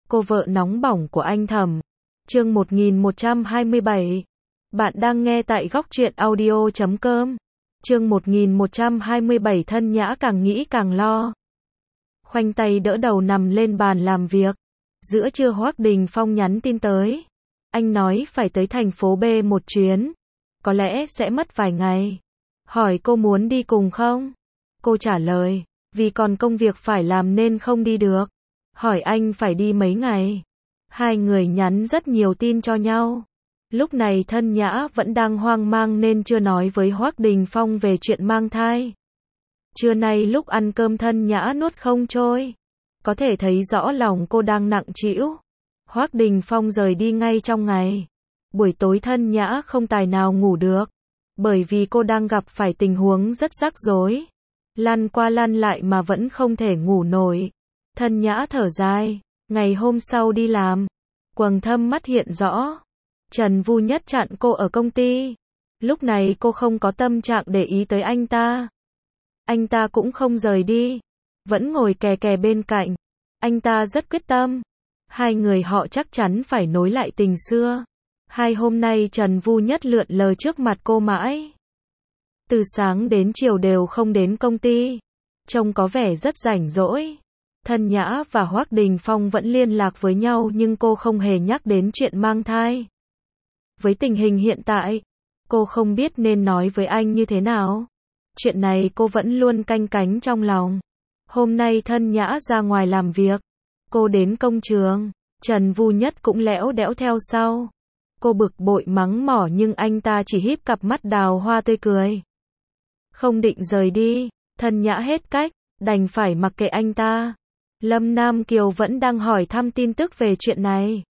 cô vợ nóng bỏng của anh Thẩm. Chương 1127. Bạn đang nghe tại góc truyện audio.com. Chương 1127 Thân Nhã càng nghĩ càng lo. Khoanh tay đỡ đầu nằm lên bàn làm việc. Giữa trưa Hoắc Đình Phong nhắn tin tới. Anh nói phải tới thành phố B một chuyến. Có lẽ sẽ mất vài ngày. Hỏi cô muốn đi cùng không? Cô trả lời, vì còn công việc phải làm nên không đi được. Hỏi anh phải đi mấy ngày. Hai người nhắn rất nhiều tin cho nhau. Lúc này Thân Nhã vẫn đang hoang mang nên chưa nói với Hoắc Đình Phong về chuyện mang thai. Trưa nay lúc ăn cơm Thân Nhã nuốt không trôi. Có thể thấy rõ lòng cô đang nặng trĩu. Hoắc Đình Phong rời đi ngay trong ngày. Buổi tối Thân Nhã không tài nào ngủ được. Bởi vì cô đang gặp phải tình huống rất rắc rối. Lăn qua lăn lại mà vẫn không thể ngủ nổi. Thân Nhã thở dài. Ngày hôm sau đi làm. Quầng thâm mắt hiện rõ. Trần Vu Nhất chặn cô ở công ty. Lúc này cô không có tâm trạng để ý tới anh ta. Anh ta cũng không rời đi. Vẫn ngồi kè kè bên cạnh. Anh ta rất quyết tâm. Hai người họ chắc chắn phải nối lại tình xưa. Hai hôm nay Trần Vu Nhất lượn lờ trước mặt cô mãi. Từ sáng đến chiều đều không đến công ty. Trông có vẻ rất rảnh rỗi. Thân Nhã và Hoắc Đình Phong vẫn liên lạc với nhau nhưng cô không hề nhắc đến chuyện mang thai. Với tình hình hiện tại, cô không biết nên nói với anh như thế nào. Chuyện này cô vẫn luôn canh cánh trong lòng. Hôm nay Thân Nhã ra ngoài làm việc. Cô đến công trường. Trần Vu Nhất cũng lẽo đẽo theo sau. Cô bực bội mắng mỏ nhưng anh ta chỉ híp cặp mắt đào hoa tươi cười. Không định rời đi. Thân Nhã hết cách, đành phải mặc kệ anh ta. Lâm Nam Kiều vẫn đang hỏi thăm tin tức về chuyện này.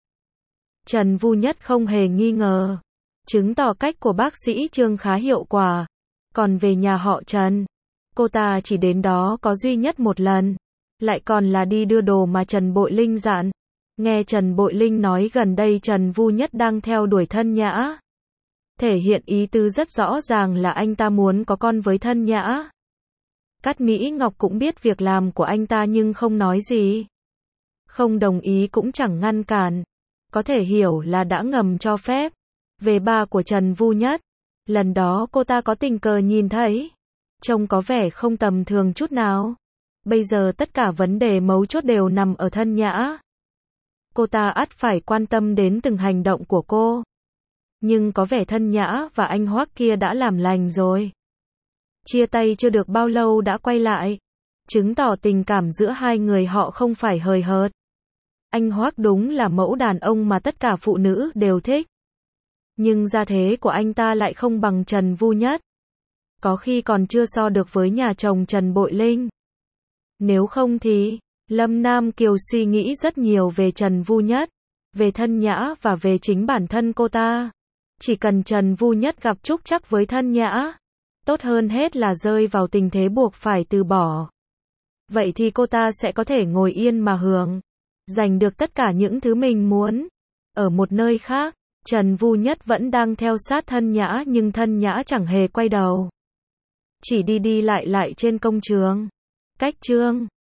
Trần Vu Nhất không hề nghi ngờ. Chứng tỏ cách của bác sĩ Trương khá hiệu quả. Còn về nhà họ Trần, cô ta chỉ đến đó có duy nhất một lần. Lại còn là đi đưa đồ mà Trần Bội Linh dặn. Nghe Trần Bội Linh nói gần đây Trần Vu Nhất đang theo đuổi Thân Nhã. Thể hiện ý tứ rất rõ ràng là anh ta muốn có con với Thân Nhã. Cát Mỹ Ngọc cũng biết việc làm của anh ta nhưng không nói gì. Không đồng ý cũng chẳng ngăn cản. Có thể hiểu là đã ngầm cho phép. Về ba của Trần Vu Nhất, lần đó cô ta có tình cờ nhìn thấy. Trông có vẻ không tầm thường chút nào. Bây giờ tất cả vấn đề mấu chốt đều nằm ở Thân Nhã. Cô ta ắt phải quan tâm đến từng hành động của cô. Nhưng có vẻ Thân Nhã và anh Hoắc kia đã làm lành rồi. Chia tay chưa được bao lâu đã quay lại. Chứng tỏ tình cảm giữa hai người họ không phải hời hợt. Anh Hoắc đúng là mẫu đàn ông mà tất cả phụ nữ đều thích. Nhưng gia thế của anh ta lại không bằng Trần Vu Nhất. Có khi còn chưa so được với nhà chồng Trần Bội Linh. Nếu không thì, Lâm Nam Kiều suy nghĩ rất nhiều về Trần Vu Nhất, về Thân Nhã và về chính bản thân cô ta. Chỉ cần Trần Vu Nhất gặp trúc trắc với Thân Nhã, tốt hơn hết là rơi vào tình thế buộc phải từ bỏ. Vậy thì cô ta sẽ có thể ngồi yên mà hưởng, giành được tất cả những thứ mình muốn. Ở một nơi khác, Trần Vu Nhất vẫn đang theo sát Thân Nhã nhưng Thân Nhã chẳng hề quay đầu. Chỉ đi đi lại lại trên công trường. Cách Trương